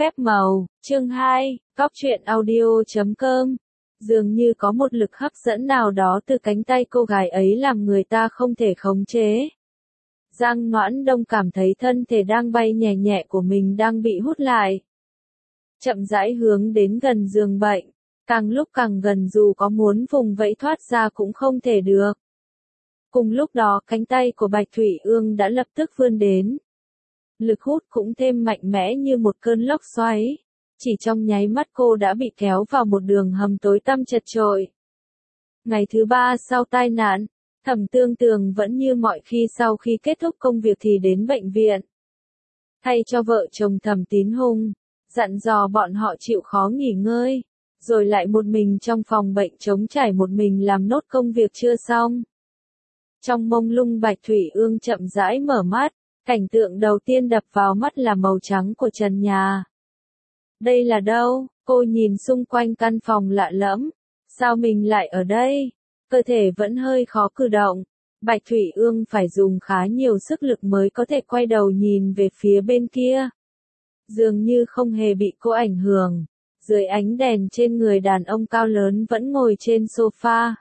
phép màu, chương 2, Cóc truyện audio.com. Dường như có một lực hấp dẫn nào đó từ cánh tay cô gái ấy làm người ta không thể khống chế. Giang Noãn Đông cảm thấy thân thể đang bay nhẹ nhẹ của mình đang bị hút lại. Chậm rãi hướng đến gần giường bệnh, càng lúc càng gần dù có muốn vùng vẫy thoát ra cũng không thể được. Cùng lúc đó cánh tay của Bạch Thủy Ương đã lập tức vươn đến. Lực hút cũng thêm mạnh mẽ như một cơn lốc xoáy. Chỉ trong nháy mắt cô đã bị kéo vào một đường hầm tối tăm chật chội. Ngày thứ 3 sau tai nạn, Thẩm Tương Tường vẫn như mọi khi sau khi kết thúc công việc thì đến bệnh viện. Thay cho vợ chồng Thẩm Tín Hùng, dặn dò bọn họ chịu khó nghỉ ngơi, rồi lại một mình trong phòng bệnh trống trải một mình làm nốt công việc chưa xong. Trong mông lung Bạch Thủy Ương chậm rãi mở mắt, cảnh tượng đầu tiên đập vào mắt là màu trắng của trần nhà. Đây là đâu? Cô nhìn xung quanh căn phòng lạ lẫm. Sao mình lại ở đây? Cơ thể vẫn hơi khó cử động. Bạch Thủy Ương phải dùng khá nhiều sức lực mới có thể quay đầu nhìn về phía bên kia. Dường như không hề bị cô ảnh hưởng. Dưới ánh đèn trên người đàn ông cao lớn vẫn ngồi trên sofa.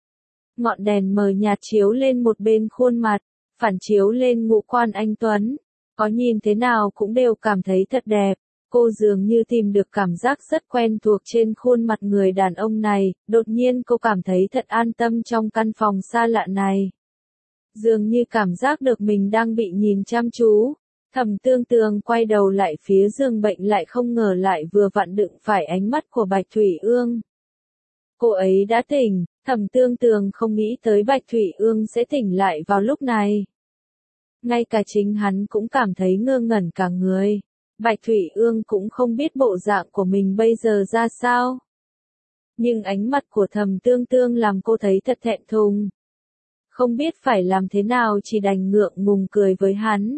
Ngọn đèn mờ nhạt chiếu lên một bên khuôn mặt, phản chiếu lên ngũ quan anh tuấn. Có nhìn thế nào cũng đều cảm thấy thật đẹp. Cô dường như tìm được cảm giác rất quen thuộc trên khuôn mặt người đàn ông này, đột nhiên cô cảm thấy thật an tâm trong căn phòng xa lạ này. Dường như cảm giác được mình đang bị nhìn chăm chú. Thẩm Tương Tường quay đầu lại phía giường bệnh lại không ngờ lại vừa vặn đựng phải ánh mắt của Bạch Thủy Ương. Cô ấy đã tỉnh, Thẩm Tương Tường không nghĩ tới Bạch Thủy Ương sẽ tỉnh lại vào lúc này. Ngay cả chính hắn cũng cảm thấy ngơ ngẩn cả người. Bạch Thủy Ương cũng không biết bộ dạng của mình bây giờ ra sao. Nhưng ánh mắt của Thẩm Tương Tường làm cô thấy thật thẹn thùng. Không biết phải làm thế nào chỉ đành ngượng ngùng cười với hắn.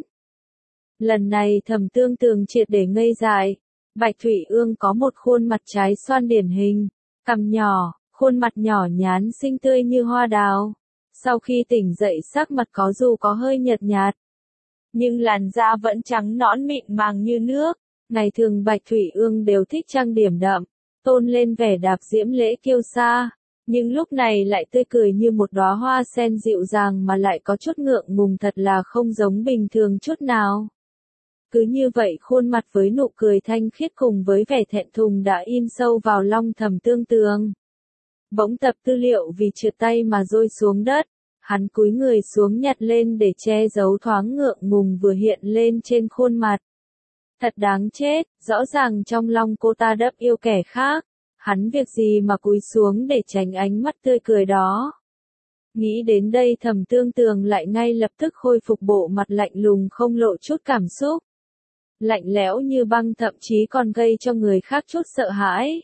Lần này Thẩm Tương Tường triệt để ngây dại. Bạch Thủy Ương có một khuôn mặt trái xoan điển hình, cằm nhỏ, khuôn mặt nhỏ nhắn xinh tươi như hoa đào. Sau khi tỉnh dậy sắc mặt có dù có hơi nhợt nhạt, nhưng làn da vẫn trắng nõn mịn màng như nước. Ngày thường Bạch Thủy Ương đều thích trang điểm đậm, tôn lên vẻ đạp diễm lễ kiêu sa, nhưng lúc này lại tươi cười như một đóa hoa sen dịu dàng mà lại có chút ngượng ngùng, thật là không giống bình thường chút nào. Cứ như vậy khuôn mặt với nụ cười thanh khiết cùng với vẻ thẹn thùng đã in sâu vào lòng Thẩm Tương Tường. Bỗng tập tư liệu vì trượt tay mà rơi xuống đất. Hắn cúi người xuống nhặt lên để che giấu thoáng ngượng ngùng vừa hiện lên trên khuôn mặt. Thật đáng chết, rõ ràng trong lòng cô ta đẫm yêu kẻ khác. Hắn việc gì mà cúi xuống để tránh ánh mắt tươi cười đó. Nghĩ đến đây Thẩm Tương Tường lại ngay lập tức khôi phục bộ mặt lạnh lùng không lộ chút cảm xúc. Lạnh lẽo như băng, thậm chí còn gây cho người khác chút sợ hãi.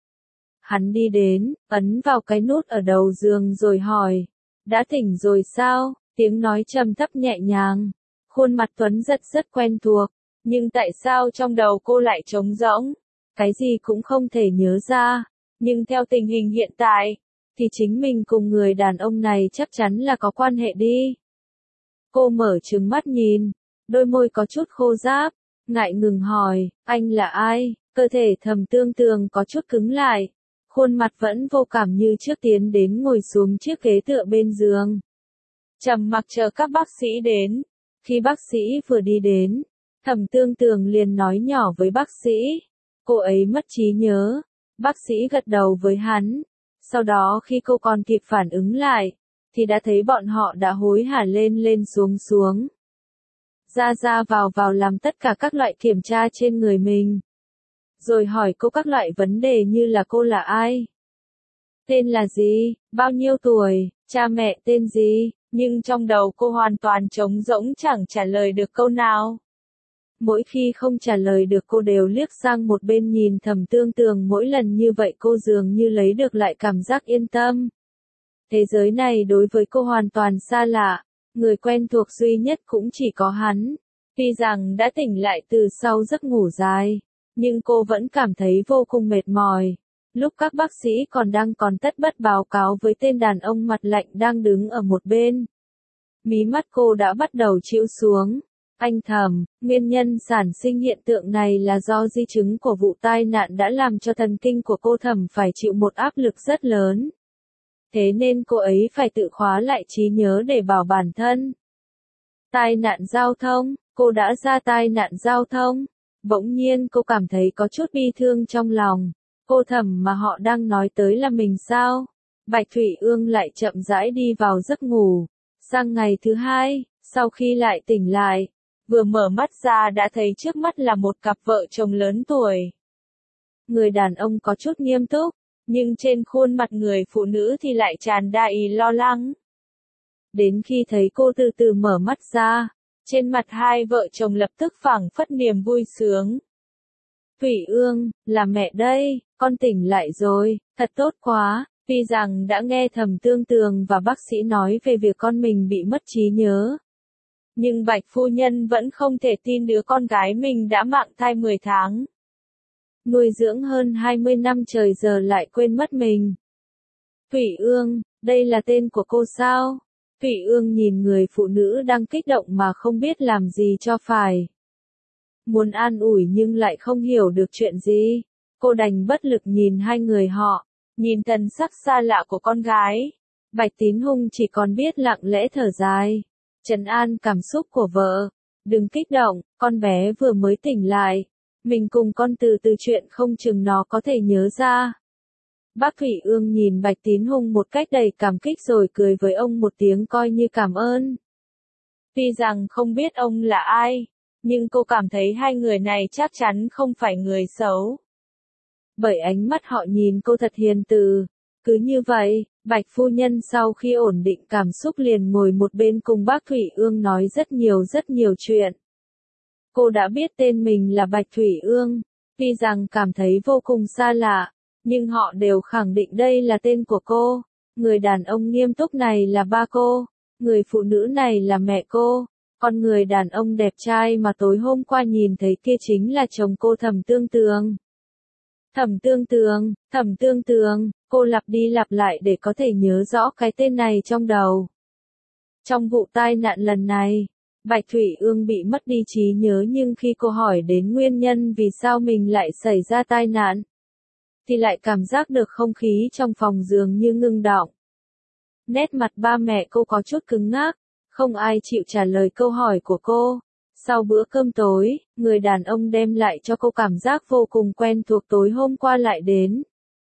Hắn đi đến, ấn vào cái nút ở đầu giường rồi hỏi. Đã tỉnh rồi sao? Tiếng nói trầm thấp nhẹ nhàng. Khuôn mặt tuấn giật rất quen thuộc. Nhưng tại sao trong đầu cô lại trống rỗng? Cái gì cũng không thể nhớ ra. Nhưng theo tình hình hiện tại, thì chính mình cùng người đàn ông này chắc chắn là có quan hệ đi. Cô mở trừng mắt nhìn. Đôi môi có chút khô ráp. Ngại ngừng hỏi, anh là ai? Cơ thể Thẩm Tương Tường có chút cứng lại. Khuôn mặt vẫn vô cảm như trước, tiến đến ngồi xuống chiếc ghế tựa bên giường. Trầm mặc chờ các bác sĩ đến. Khi bác sĩ vừa đi đến, Thẩm Tương Tường liền nói nhỏ với bác sĩ. Cô ấy mất trí nhớ. Bác sĩ gật đầu với hắn. Sau đó khi cô còn kịp phản ứng lại, thì đã thấy bọn họ đã hối hả lên lên xuống xuống. Ra vào làm tất cả các loại kiểm tra trên người mình. Rồi hỏi cô các loại vấn đề như là cô là ai? Tên là gì? Bao nhiêu tuổi? Cha mẹ tên gì? Nhưng trong đầu cô hoàn toàn trống rỗng, chẳng trả lời được câu nào. Mỗi khi không trả lời được cô đều liếc sang một bên nhìn Thẩm Tương Tường, mỗi lần như vậy cô dường như lấy được lại cảm giác yên tâm. Thế giới này đối với cô hoàn toàn xa lạ, người quen thuộc duy nhất cũng chỉ có hắn. Tuy rằng đã tỉnh lại từ sau giấc ngủ dài, nhưng cô vẫn cảm thấy vô cùng mệt mỏi. Lúc các bác sĩ còn tất bất báo cáo với tên đàn ông mặt lạnh đang đứng ở một bên. Mí mắt cô đã bắt đầu chịu xuống. Anh thầm, nguyên nhân sản sinh hiện tượng này là do di chứng của vụ tai nạn đã làm cho thần kinh của cô Thẩm phải chịu một áp lực rất lớn. Thế nên cô ấy phải tự khóa lại trí nhớ để bảo bản thân. Tai nạn giao thông, cô đã ra tai nạn giao thông. Bỗng nhiên cô cảm thấy có chút bi thương trong lòng. Cô Thẩm mà họ đang nói tới là mình sao? Bạch Thủy Ương lại chậm rãi đi vào giấc ngủ. Sang ngày thứ hai, sau khi lại tỉnh lại, vừa mở mắt ra đã thấy trước mắt là một cặp vợ chồng lớn tuổi. Người đàn ông có chút nghiêm túc, nhưng trên khuôn mặt người phụ nữ thì lại tràn đầy lo lắng. Đến khi thấy cô từ từ mở mắt ra, trên mặt hai vợ chồng lập tức phảng phất niềm vui sướng. Thủy Ương, là mẹ đây, con tỉnh lại rồi, thật tốt quá. Tuy rằng đã nghe Thẩm Tương Tường và bác sĩ nói về việc con mình bị mất trí nhớ, nhưng Bạch phu nhân vẫn không thể tin đứa con gái mình đã mang thai 10 tháng. Nuôi dưỡng hơn 20 năm trời giờ lại quên mất mình. Thủy Ương, đây là tên của cô sao? Thủy Ương nhìn người phụ nữ đang kích động mà không biết làm gì cho phải. Muốn an ủi nhưng lại không hiểu được chuyện gì. Cô đành bất lực nhìn hai người họ, nhìn thần sắc xa lạ của con gái. Bạch Tín Hung chỉ còn biết lặng lẽ thở dài, trấn an cảm xúc của vợ. Đừng kích động, con bé vừa mới tỉnh lại. Mình cùng con từ từ chuyện không chừng nó có thể nhớ ra. Bác Thủy Ương nhìn Bạch Tín Hung một cách đầy cảm kích rồi cười với ông một tiếng coi như cảm ơn. Tuy rằng không biết ông là ai, nhưng cô cảm thấy hai người này chắc chắn không phải người xấu. Bởi ánh mắt họ nhìn cô thật hiền từ. Cứ như vậy, Bạch phu nhân sau khi ổn định cảm xúc liền ngồi một bên cùng bác Thủy Ương nói rất nhiều chuyện. Cô đã biết tên mình là Bạch Thủy Ương, tuy rằng cảm thấy vô cùng xa lạ, nhưng họ đều khẳng định đây là tên của cô. Người đàn ông nghiêm túc này là ba cô, người phụ nữ này là mẹ cô, còn người đàn ông đẹp trai mà tối hôm qua nhìn thấy kia chính là chồng cô Thẩm Tương Tường. Thẩm Tương Tường, cô lặp đi lặp lại để có thể nhớ rõ cái tên này trong đầu. Trong vụ tai nạn lần này, Bạch Thủy Ương bị mất đi trí nhớ nhưng khi cô hỏi đến nguyên nhân vì sao mình lại xảy ra tai nạn, thì lại cảm giác được không khí trong phòng dường như ngưng đọng. Nét mặt ba mẹ cô có chút cứng ngắc, không ai chịu trả lời câu hỏi của cô. Sau bữa cơm tối, người đàn ông đem lại cho cô cảm giác vô cùng quen thuộc tối hôm qua lại đến.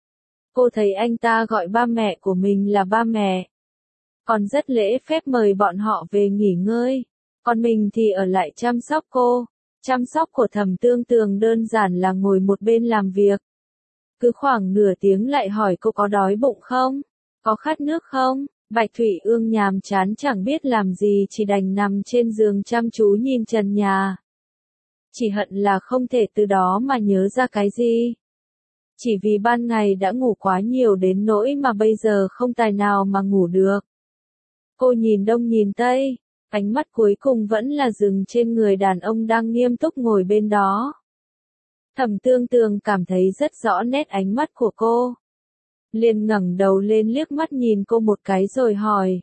Cô thấy anh ta gọi ba mẹ của mình là ba mẹ, còn rất lễ phép mời bọn họ về nghỉ ngơi, còn mình thì ở lại chăm sóc cô. Chăm sóc của Thẩm Tương Tường đơn giản là ngồi một bên làm việc. Cứ khoảng nửa tiếng lại hỏi cô có đói bụng không? Có khát nước không? Bạch Thủy Ương nhàm chán chẳng biết làm gì chỉ đành nằm trên giường chăm chú nhìn trần nhà. Chỉ hận là không thể từ đó mà nhớ ra cái gì. Chỉ vì ban ngày đã ngủ quá nhiều đến nỗi mà bây giờ không tài nào mà ngủ được. Cô nhìn đông nhìn tây, ánh mắt cuối cùng vẫn là dừng trên người đàn ông đang nghiêm túc ngồi bên đó. Thẩm Tương Tường cảm thấy rất rõ nét ánh mắt của cô. Liền ngẩng đầu lên liếc mắt nhìn cô một cái rồi hỏi.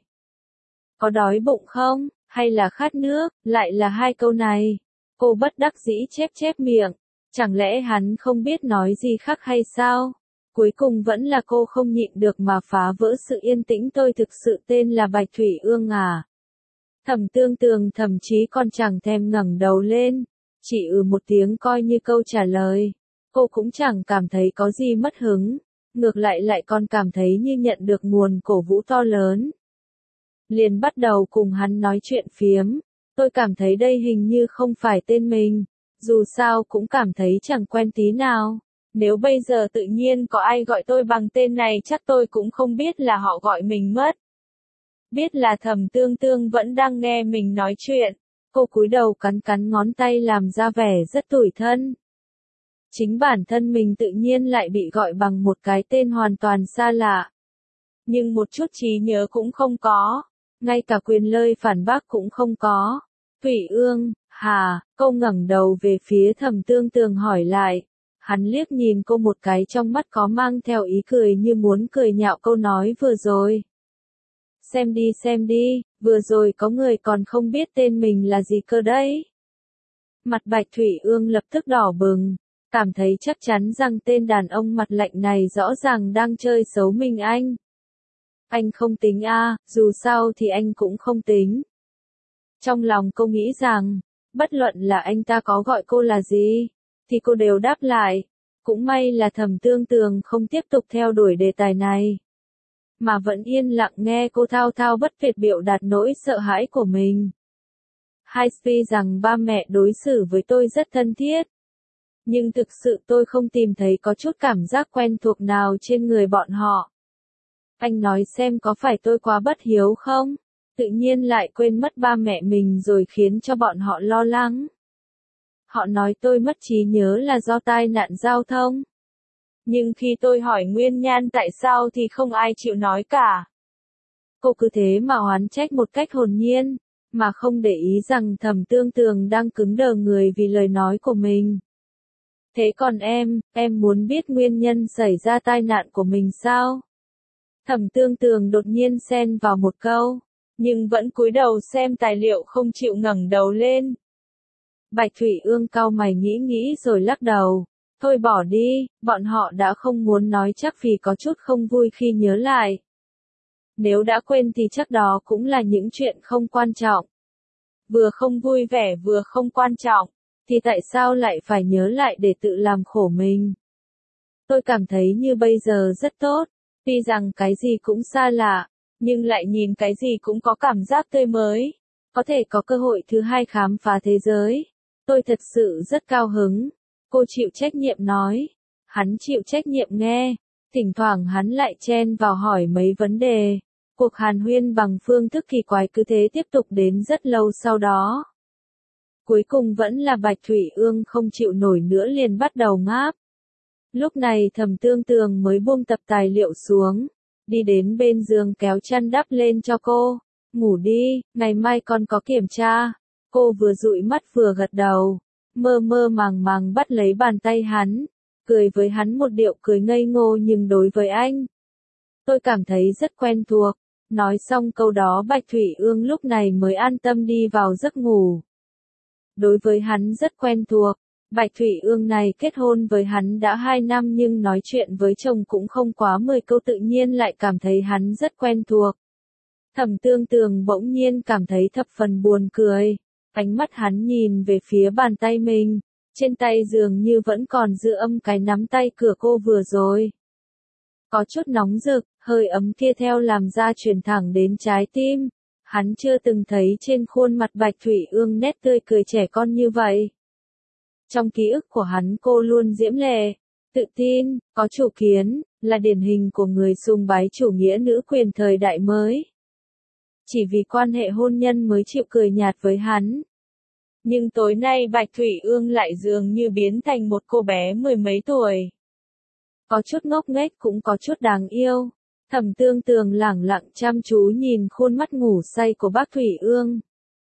Có đói bụng không, hay là khát nước, lại là hai câu này. Cô bất đắc dĩ chép miệng, chẳng lẽ hắn không biết nói gì khác hay sao? Cuối cùng vẫn là cô không nhịn được mà phá vỡ sự yên tĩnh. Tôi thực sự tên là Bạch Thủy Ương à? Thẩm Tương Tường thậm chí còn chẳng thèm ngẩng đầu lên, chỉ một tiếng coi như câu trả lời. Cô cũng chẳng cảm thấy có gì mất hứng, ngược lại còn cảm thấy như nhận được nguồn cổ vũ to lớn. Liền bắt đầu cùng hắn nói chuyện phiếm. Tôi cảm thấy đây hình như không phải tên mình, dù sao cũng cảm thấy chẳng quen tí nào. Nếu bây giờ tự nhiên có ai gọi tôi bằng tên này chắc tôi cũng không biết là họ gọi mình mất. Biết là Thẩm Tương Tường vẫn đang nghe mình nói chuyện, cô cúi đầu cắn ngón tay làm ra vẻ rất tủi thân. Chính bản thân mình tự nhiên lại bị gọi bằng một cái tên hoàn toàn xa lạ. Nhưng một chút trí nhớ cũng không có, ngay cả quyền lời phản bác cũng không có. Thủy Ương, hả? Cô ngẩng đầu về phía Thẩm Tương Tường hỏi lại. Hắn liếc nhìn cô một cái trong mắt có mang theo ý cười như muốn cười nhạo câu nói vừa rồi. Xem đi, vừa rồi có người còn không biết tên mình là gì cơ đấy. Mặt Bạch Thủy Ương lập tức đỏ bừng, cảm thấy chắc chắn rằng tên đàn ông mặt lạnh này rõ ràng đang chơi xấu mình anh. Anh không tính à, dù sao thì anh cũng không tính. Trong lòng cô nghĩ rằng, bất luận là anh ta có gọi cô là gì, thì cô đều đáp lại. Cũng may là Thẩm Tương Tường không tiếp tục theo đuổi đề tài này, mà vẫn yên lặng nghe cô thao thao bất tuyệt biểu đạt nỗi sợ hãi của mình. Tuy rằng ba mẹ đối xử với tôi rất thân thiết, nhưng thực sự tôi không tìm thấy có chút cảm giác quen thuộc nào trên người bọn họ. Anh nói xem có phải tôi quá bất hiếu không? Tự nhiên lại quên mất ba mẹ mình rồi khiến cho bọn họ lo lắng. Họ nói tôi mất trí nhớ là do tai nạn giao thông. Nhưng khi tôi hỏi nguyên nhân tại sao thì không ai chịu nói cả. Cô cứ thế mà oán trách một cách hồn nhiên, mà không để ý rằng Thẩm Tương Tường đang cứng đờ người vì lời nói của mình. Thế còn em muốn biết nguyên nhân xảy ra tai nạn của mình sao? Thẩm Tương Tường đột nhiên xen vào một câu, nhưng vẫn cúi đầu xem tài liệu không chịu ngẩng đầu lên. Bạch Thủy Ương cau mày nghĩ rồi lắc đầu. Thôi bỏ đi, bọn họ đã không muốn nói chắc vì có chút không vui khi nhớ lại. Nếu đã quên thì chắc đó cũng là những chuyện không quan trọng. Vừa không vui vẻ vừa không quan trọng, thì tại sao lại phải nhớ lại để tự làm khổ mình? Tôi cảm thấy như bây giờ rất tốt, tuy rằng cái gì cũng xa lạ, nhưng lại nhìn cái gì cũng có cảm giác tươi mới, có thể có cơ hội thứ hai khám phá thế giới. Tôi thật sự rất cao hứng. Cô chịu trách nhiệm nói. Hắn chịu trách nhiệm nghe. Thỉnh thoảng hắn lại chen vào hỏi mấy vấn đề. Cuộc hàn huyên bằng phương thức kỳ quái cứ thế tiếp tục đến rất lâu sau đó. Cuối cùng vẫn là Bạch Thủy Ương không chịu nổi nữa liền bắt đầu ngáp. Lúc này Thẩm Tương Tường mới buông tập tài liệu xuống, đi đến bên giường kéo chăn đắp lên cho cô. Ngủ đi, ngày mai con có kiểm tra. Cô vừa dụi mắt vừa gật đầu, mơ mơ màng màng bắt lấy bàn tay hắn, cười với hắn một điệu cười ngây ngô nhưng đối với anh. Tôi cảm thấy rất quen thuộc. Nói xong câu đó Bạch Thủy Ương lúc này mới an tâm đi vào giấc ngủ. Đối với hắn rất quen thuộc. Bạch Thủy Ương này kết hôn với hắn đã 2 năm nhưng nói chuyện với chồng cũng không quá 10 câu tự nhiên lại cảm thấy hắn rất quen thuộc. Thẩm Tương Tường bỗng nhiên cảm thấy thập phần buồn cười. Ánh mắt hắn nhìn về phía bàn tay mình, trên tay dường như vẫn còn giữ âm cái nắm tay cửa cô vừa rồi. Có chút nóng rực, hơi ấm kia theo làm ra truyền thẳng đến trái tim. Hắn chưa từng thấy trên khuôn mặt Bạch Thủy Ương nét tươi cười trẻ con như vậy. Trong ký ức của hắn cô luôn diễm lệ, tự tin, có chủ kiến, là điển hình của người sùng bái chủ nghĩa nữ quyền thời đại mới. Chỉ vì quan hệ hôn nhân mới chịu cười nhạt với hắn. Nhưng tối nay Bạch Thủy Ương lại dường như biến thành một cô bé 10 mấy tuổi. Có chút ngốc nghếch cũng có chút đáng yêu. Thẩm Tương Tường lẳng lặng chăm chú nhìn khuôn mắt ngủ say của Bác Thủy Ương.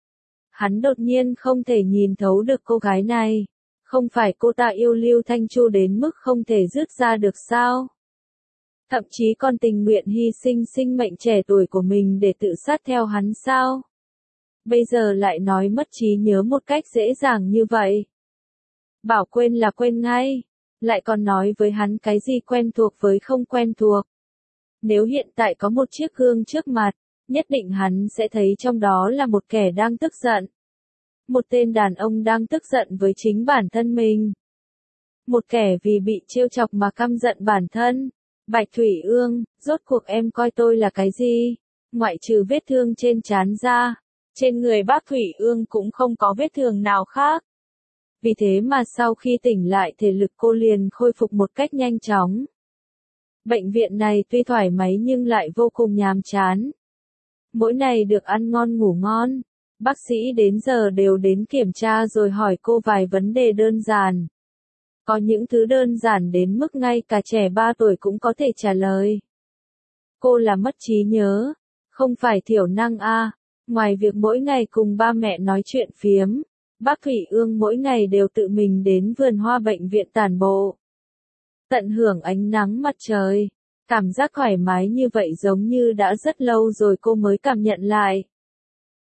Hắn đột nhiên không thể nhìn thấu được cô gái này. Không phải cô ta yêu Lưu Thanh Chu đến mức không thể dứt ra được sao? Thậm chí còn tình nguyện hy sinh sinh mệnh trẻ tuổi của mình để tự sát theo hắn sao? Bây giờ lại nói mất trí nhớ một cách dễ dàng như vậy. Bảo quên là quên ngay. Lại còn nói với hắn cái gì quen thuộc với không quen thuộc. Nếu hiện tại có một chiếc gương trước mặt, nhất định hắn sẽ thấy trong đó là một kẻ đang tức giận. Một tên đàn ông đang tức giận với chính bản thân mình. Một kẻ vì bị trêu chọc mà căm giận bản thân. Bạch Thủy Ương, rốt cuộc em coi tôi là cái gì? Ngoại trừ vết thương trên trán ra, trên người bác Thủy Ương cũng không có vết thương nào khác. Vì thế mà sau khi tỉnh lại thể lực cô liền khôi phục một cách nhanh chóng. Bệnh viện này tuy thoải mái nhưng lại vô cùng nhàm chán. Mỗi ngày được ăn ngon ngủ ngon. Bác sĩ đến giờ đều đến kiểm tra rồi hỏi cô vài vấn đề đơn giản. Có những thứ đơn giản đến mức ngay cả trẻ 3 tuổi cũng có thể trả lời. Cô là mất trí nhớ, không phải thiểu năng a. Ngoài việc mỗi ngày cùng ba mẹ nói chuyện phiếm, bác Thủy Ương mỗi ngày đều tự mình đến vườn hoa bệnh viện tản bộ. Tận hưởng ánh nắng mặt trời. Cảm giác thoải mái như vậy giống như đã rất lâu rồi cô mới cảm nhận lại.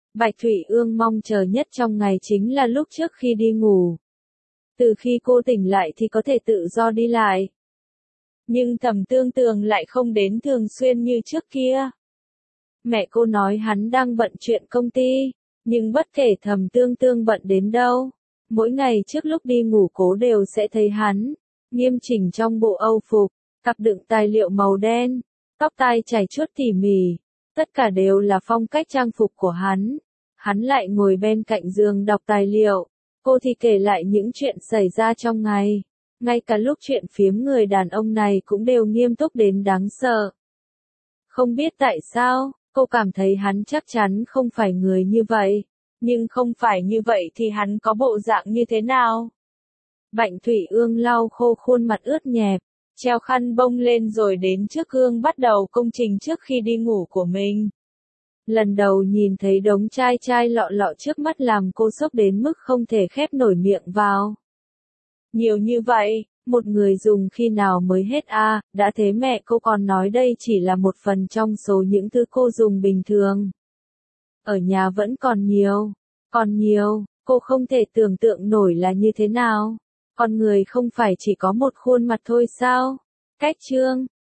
Bạch Thủy Ương mong chờ nhất trong ngày chính là lúc trước khi đi ngủ. Từ khi cô tỉnh lại thì có thể tự do đi lại. Nhưng Thẩm Tương Tường lại không đến thường xuyên như trước kia. Mẹ cô nói hắn đang bận chuyện công ty, nhưng bất kể Thẩm Tương Tương bận đến đâu, mỗi ngày trước lúc đi ngủ cô đều sẽ thấy hắn, nghiêm chỉnh trong bộ âu phục, cặp đựng tài liệu màu đen, tóc tai chải chuốt tỉ mỉ, tất cả đều là phong cách trang phục của hắn. Hắn lại ngồi bên cạnh giường đọc tài liệu, cô thì kể lại những chuyện xảy ra trong ngày. Ngay cả lúc chuyện phiếm người đàn ông này cũng đều nghiêm túc đến đáng sợ. Không biết tại sao, cô cảm thấy hắn chắc chắn không phải người như vậy. Nhưng không phải như vậy thì hắn có bộ dạng như thế nào? Bạch Thủy Ương lau khô khuôn mặt ướt nhẹp, treo khăn bông lên rồi đến trước gương bắt đầu công trình trước khi đi ngủ của mình. Lần đầu nhìn thấy đống chai chai lọ lọ trước mắt làm cô sốc đến mức không thể khép nổi miệng vào. Nhiều như vậy, một người dùng khi nào mới hết à, đã thế mẹ cô còn nói đây chỉ là một phần trong số những thứ cô dùng bình thường. Ở nhà vẫn còn nhiều, cô không thể tưởng tượng nổi là như thế nào. Con người không phải chỉ có một khuôn mặt thôi sao? Cách chương